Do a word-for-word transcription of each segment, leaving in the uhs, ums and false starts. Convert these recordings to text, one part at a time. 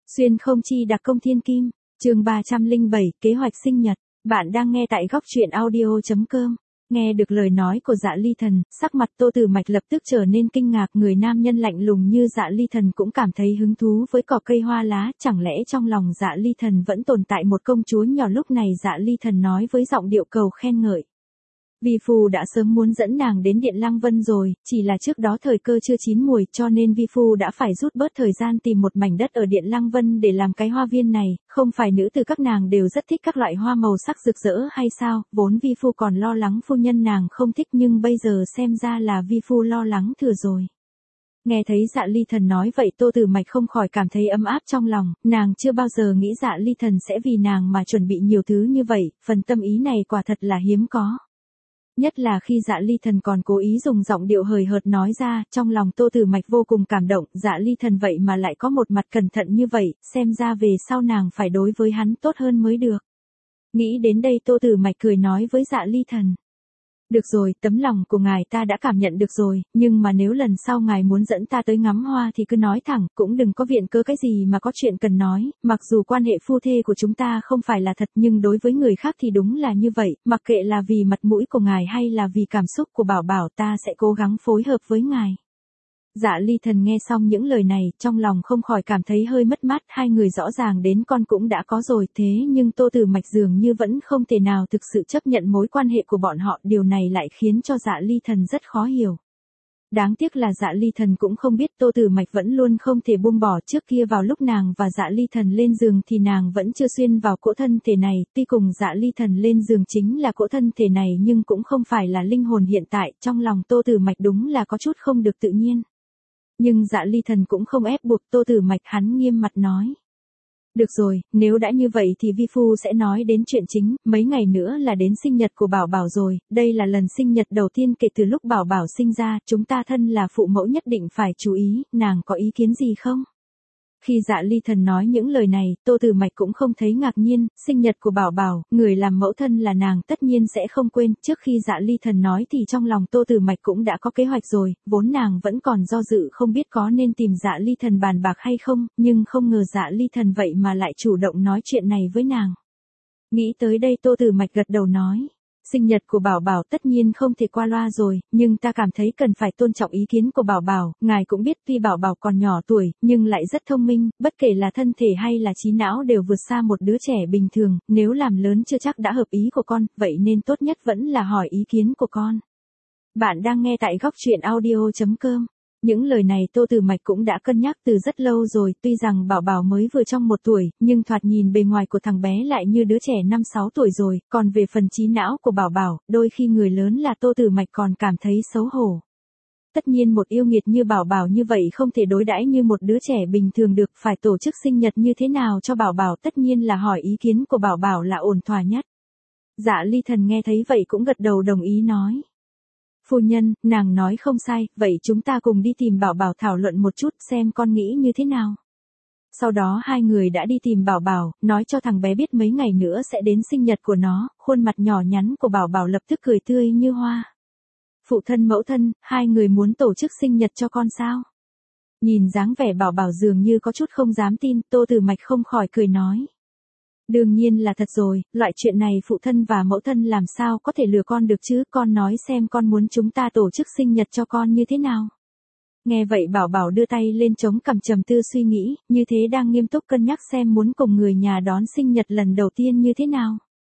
Xuyên không chi đặc công thiên kim, chương ba trăm lẻ bảy, kế hoạch sinh nhật. Bạn đang nghe tại góc truyện audio chấm com. Nghe được lời nói của Dạ Ly Thần, sắc mặt Tô Tử Mạch lập tức trở nên kinh ngạc, người nam nhân lạnh lùng như Dạ Ly Thần cũng cảm thấy hứng thú với cỏ cây hoa lá, chẳng lẽ trong lòng Dạ Ly Thần vẫn tồn tại một công chúa nhỏ. Lúc này Dạ Ly Thần nói với giọng điệu cầu khen ngợi. Vi Phu đã sớm muốn dẫn nàng đến Điện Lăng Vân rồi, chỉ là trước đó thời cơ chưa chín muồi cho nên Vi Phu đã phải rút bớt thời gian tìm một mảnh đất ở Điện Lăng Vân để làm cái hoa viên này, không phải nữ tử các nàng đều rất thích các loại hoa màu sắc rực rỡ hay sao, vốn Vi Phu còn lo lắng phu nhân nàng không thích nhưng bây giờ xem ra là Vi Phu lo lắng thừa rồi. Nghe thấy Dạ Ly Thần nói vậy Tô Tử Mạch không khỏi cảm thấy ấm áp trong lòng, nàng chưa bao giờ nghĩ Dạ Ly Thần sẽ vì nàng mà chuẩn bị nhiều thứ như vậy, phần tâm ý này quả thật là hiếm có. Nhất là khi Dạ Ly Thần còn cố ý dùng giọng điệu hời hợt nói ra, trong lòng Tô Tử Mạch vô cùng cảm động, Dạ Ly Thần vậy mà lại có một mặt cẩn thận như vậy, xem ra về sau nàng phải đối với hắn tốt hơn mới được. Nghĩ đến đây Tô Tử Mạch cười nói với Dạ Ly Thần. Được rồi, tấm lòng của ngài ta đã cảm nhận được rồi, nhưng mà nếu lần sau ngài muốn dẫn ta tới ngắm hoa thì cứ nói thẳng, cũng đừng có viện cớ cái gì mà có chuyện cần nói, mặc dù quan hệ phu thê của chúng ta không phải là thật nhưng đối với người khác thì đúng là như vậy, mặc kệ là vì mặt mũi của ngài hay là vì cảm xúc của Bảo Bảo ta sẽ cố gắng phối hợp với ngài. Dạ Ly Thần nghe xong những lời này, trong lòng không khỏi cảm thấy hơi mất mát, hai người rõ ràng đến con cũng đã có rồi, thế nhưng Tô Tử Mạch dường như vẫn không thể nào thực sự chấp nhận mối quan hệ của bọn họ, điều này lại khiến cho Dạ Ly Thần rất khó hiểu. Đáng tiếc là Dạ Ly Thần cũng không biết Tô Tử Mạch vẫn luôn không thể buông bỏ, trước kia vào lúc nàng và Dạ Ly Thần lên giường thì nàng vẫn chưa xuyên vào cỗ thân thể này, tuy cùng Dạ Ly Thần lên giường chính là cỗ thân thể này nhưng cũng không phải là linh hồn hiện tại, trong lòng Tô Tử Mạch đúng là có chút không được tự nhiên. Nhưng Dạ Ly Thần cũng không ép buộc Tô Tử Mạch, hắn nghiêm mặt nói. Được rồi, nếu đã như vậy thì Vi Phu sẽ nói đến chuyện chính, mấy ngày nữa là đến sinh nhật của Bảo Bảo rồi, đây là lần sinh nhật đầu tiên kể từ lúc Bảo Bảo sinh ra, chúng ta thân là phụ mẫu nhất định phải chú ý, nàng có ý kiến gì không? Khi Dạ Ly Thần nói những lời này, Tô Tử Mạch cũng không thấy ngạc nhiên, sinh nhật của Bảo Bảo, người làm mẫu thân là nàng tất nhiên sẽ không quên, trước khi Dạ Ly Thần nói thì trong lòng Tô Tử Mạch cũng đã có kế hoạch rồi, vốn nàng vẫn còn do dự không biết có nên tìm Dạ Ly Thần bàn bạc hay không, nhưng không ngờ Dạ Ly Thần vậy mà lại chủ động nói chuyện này với nàng. Nghĩ tới đây Tô Tử Mạch gật đầu nói. Sinh nhật của Bảo Bảo tất nhiên không thể qua loa rồi, nhưng ta cảm thấy cần phải tôn trọng ý kiến của Bảo Bảo, ngài cũng biết tuy Bảo Bảo còn nhỏ tuổi, nhưng lại rất thông minh, bất kể là thân thể hay là trí não đều vượt xa một đứa trẻ bình thường, nếu làm lớn chưa chắc đã hợp ý của con, vậy nên tốt nhất vẫn là hỏi ý kiến của con. Bạn đang nghe tại góc truyện audio chấm com. Những lời này Tô Tử Mạch cũng đã cân nhắc từ rất lâu rồi, tuy rằng Bảo Bảo mới vừa trong một tuổi, nhưng thoạt nhìn bề ngoài của thằng bé lại như đứa trẻ năm sáu tuổi rồi, còn về phần trí não của Bảo Bảo, đôi khi người lớn là Tô Tử Mạch còn cảm thấy xấu hổ. Tất nhiên một yêu nghiệt như Bảo Bảo như vậy không thể đối đãi như một đứa trẻ bình thường được, phải tổ chức sinh nhật như thế nào cho Bảo Bảo, tất nhiên là hỏi ý kiến của Bảo Bảo là ổn thỏa nhất. Dạ Ly Thần nghe thấy vậy cũng gật đầu đồng ý nói. Phu nhân, nàng nói không sai, vậy chúng ta cùng đi tìm Bảo Bảo thảo luận một chút xem con nghĩ như thế nào. Sau đó hai người đã đi tìm Bảo Bảo, nói cho thằng bé biết mấy ngày nữa sẽ đến sinh nhật của nó, khuôn mặt nhỏ nhắn của Bảo Bảo lập tức cười tươi như hoa. Phụ thân mẫu thân, hai người muốn tổ chức sinh nhật cho con sao? Nhìn dáng vẻ Bảo Bảo dường như có chút không dám tin, Tô Tử Mạch không khỏi cười nói. Đương nhiên là thật rồi, loại chuyện này phụ thân và mẫu thân làm sao có thể lừa con được chứ, con nói xem con muốn chúng ta tổ chức sinh nhật cho con như thế nào. Nghe vậy Bảo Bảo đưa tay lên chống cằm trầm tư suy nghĩ, như thế đang nghiêm túc cân nhắc xem muốn cùng người nhà đón sinh nhật lần đầu tiên như thế nào.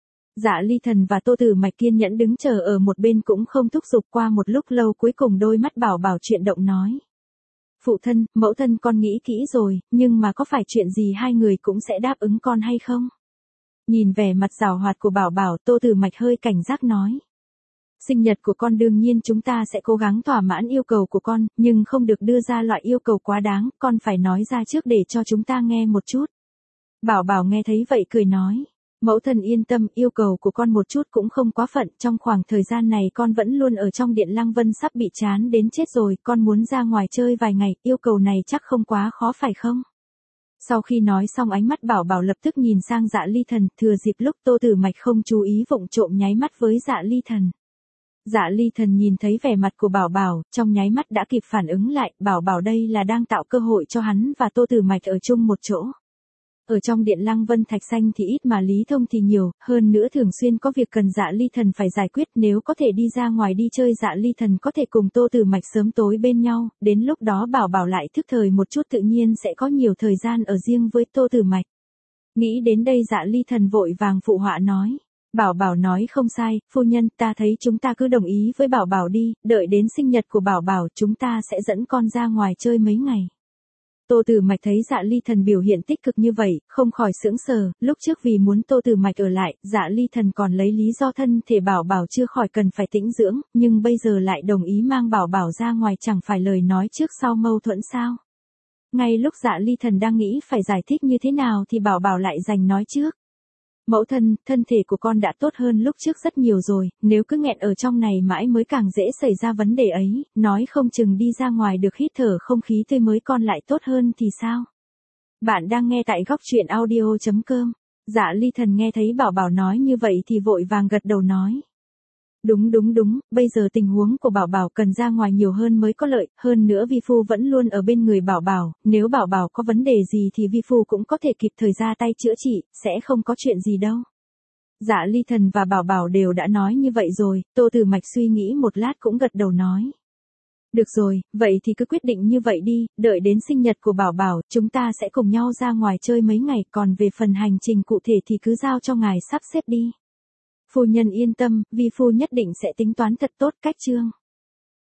Dạ Ly Thần và Tô Tử Mạch kiên nhẫn đứng chờ ở một bên cũng không thúc giục, qua một lúc lâu cuối cùng đôi mắt Bảo Bảo chuyện động nói. Phụ thân, mẫu thân con nghĩ kỹ rồi, nhưng mà có phải chuyện gì hai người cũng sẽ đáp ứng con hay không? Nhìn vẻ mặt giảo hoạt của Bảo Bảo, Tô Tử Mạch hơi cảnh giác nói. Sinh nhật của con đương nhiên chúng ta sẽ cố gắng thỏa mãn yêu cầu của con, nhưng không được đưa ra loại yêu cầu quá đáng, con phải nói ra trước để cho chúng ta nghe một chút. Bảo Bảo nghe thấy vậy cười nói. Mẫu thân yên tâm, yêu cầu của con một chút cũng không quá phận, trong khoảng thời gian này con vẫn luôn ở trong Điện Lăng Vân sắp bị chán đến chết rồi, con muốn ra ngoài chơi vài ngày, yêu cầu này chắc không quá khó phải không? Sau khi nói xong ánh mắt Bảo Bảo lập tức nhìn sang Dạ Ly Thần, thừa dịp lúc Tô Tử Mạch không chú ý vụng trộm nháy mắt với Dạ Ly Thần. Dạ Ly Thần nhìn thấy vẻ mặt của Bảo Bảo, trong nháy mắt đã kịp phản ứng lại, Bảo Bảo đây là đang tạo cơ hội cho hắn và Tô Tử Mạch ở chung một chỗ. Ở trong điện Lăng Vân Thạch Xanh thì ít mà Lý Thông thì nhiều, hơn nữa thường xuyên có việc cần Dạ Ly Thần phải giải quyết, nếu có thể đi ra ngoài đi chơi Dạ Ly Thần có thể cùng Tô Tử Mạch sớm tối bên nhau, đến lúc đó Bảo Bảo lại thức thời một chút tự nhiên sẽ có nhiều thời gian ở riêng với Tô Tử Mạch. Nghĩ đến đây Dạ Ly Thần vội vàng phụ họa nói. Bảo Bảo nói không sai, phu nhân, ta thấy chúng ta cứ đồng ý với Bảo Bảo đi, đợi đến sinh nhật của Bảo Bảo chúng ta sẽ dẫn con ra ngoài chơi mấy ngày. Tô Tử Mạch thấy Dạ Ly Thần biểu hiện tích cực như vậy, không khỏi sững sờ, lúc trước vì muốn Tô Tử Mạch ở lại, Dạ Ly Thần còn lấy lý do thân thể Bảo Bảo chưa khỏi cần phải tĩnh dưỡng, nhưng bây giờ lại đồng ý mang Bảo Bảo ra ngoài, chẳng phải lời nói trước sau mâu thuẫn sao? Ngay lúc Dạ Ly Thần đang nghĩ phải giải thích như thế nào thì Bảo Bảo lại giành nói trước. Mẫu thân, thân thể của con đã tốt hơn lúc trước rất nhiều rồi, nếu cứ nghẹn ở trong này mãi mới càng dễ xảy ra vấn đề ấy, nói không chừng đi ra ngoài được hít thở không khí tươi mới con lại tốt hơn thì sao? Bạn đang nghe tại góc truyện audio chấm com. Dạ Ly Thần nghe thấy Bảo Bảo nói như vậy thì vội vàng gật đầu nói. Đúng đúng đúng, bây giờ tình huống của Bảo Bảo cần ra ngoài nhiều hơn mới có lợi, hơn nữa vi phu vẫn luôn ở bên người Bảo Bảo, nếu Bảo Bảo có vấn đề gì thì vi phu cũng có thể kịp thời ra tay chữa trị, sẽ không có chuyện gì đâu. Dạ Ly Thần và Bảo Bảo đều đã nói như vậy rồi, Tô Tử Mạch suy nghĩ một lát cũng gật đầu nói. Được rồi, vậy thì cứ quyết định như vậy đi, đợi đến sinh nhật của Bảo Bảo, chúng ta sẽ cùng nhau ra ngoài chơi mấy ngày, còn về phần hành trình cụ thể thì cứ giao cho ngài sắp xếp đi. Phu nhân yên tâm, vi phu nhất định sẽ tính toán thật tốt cách chương.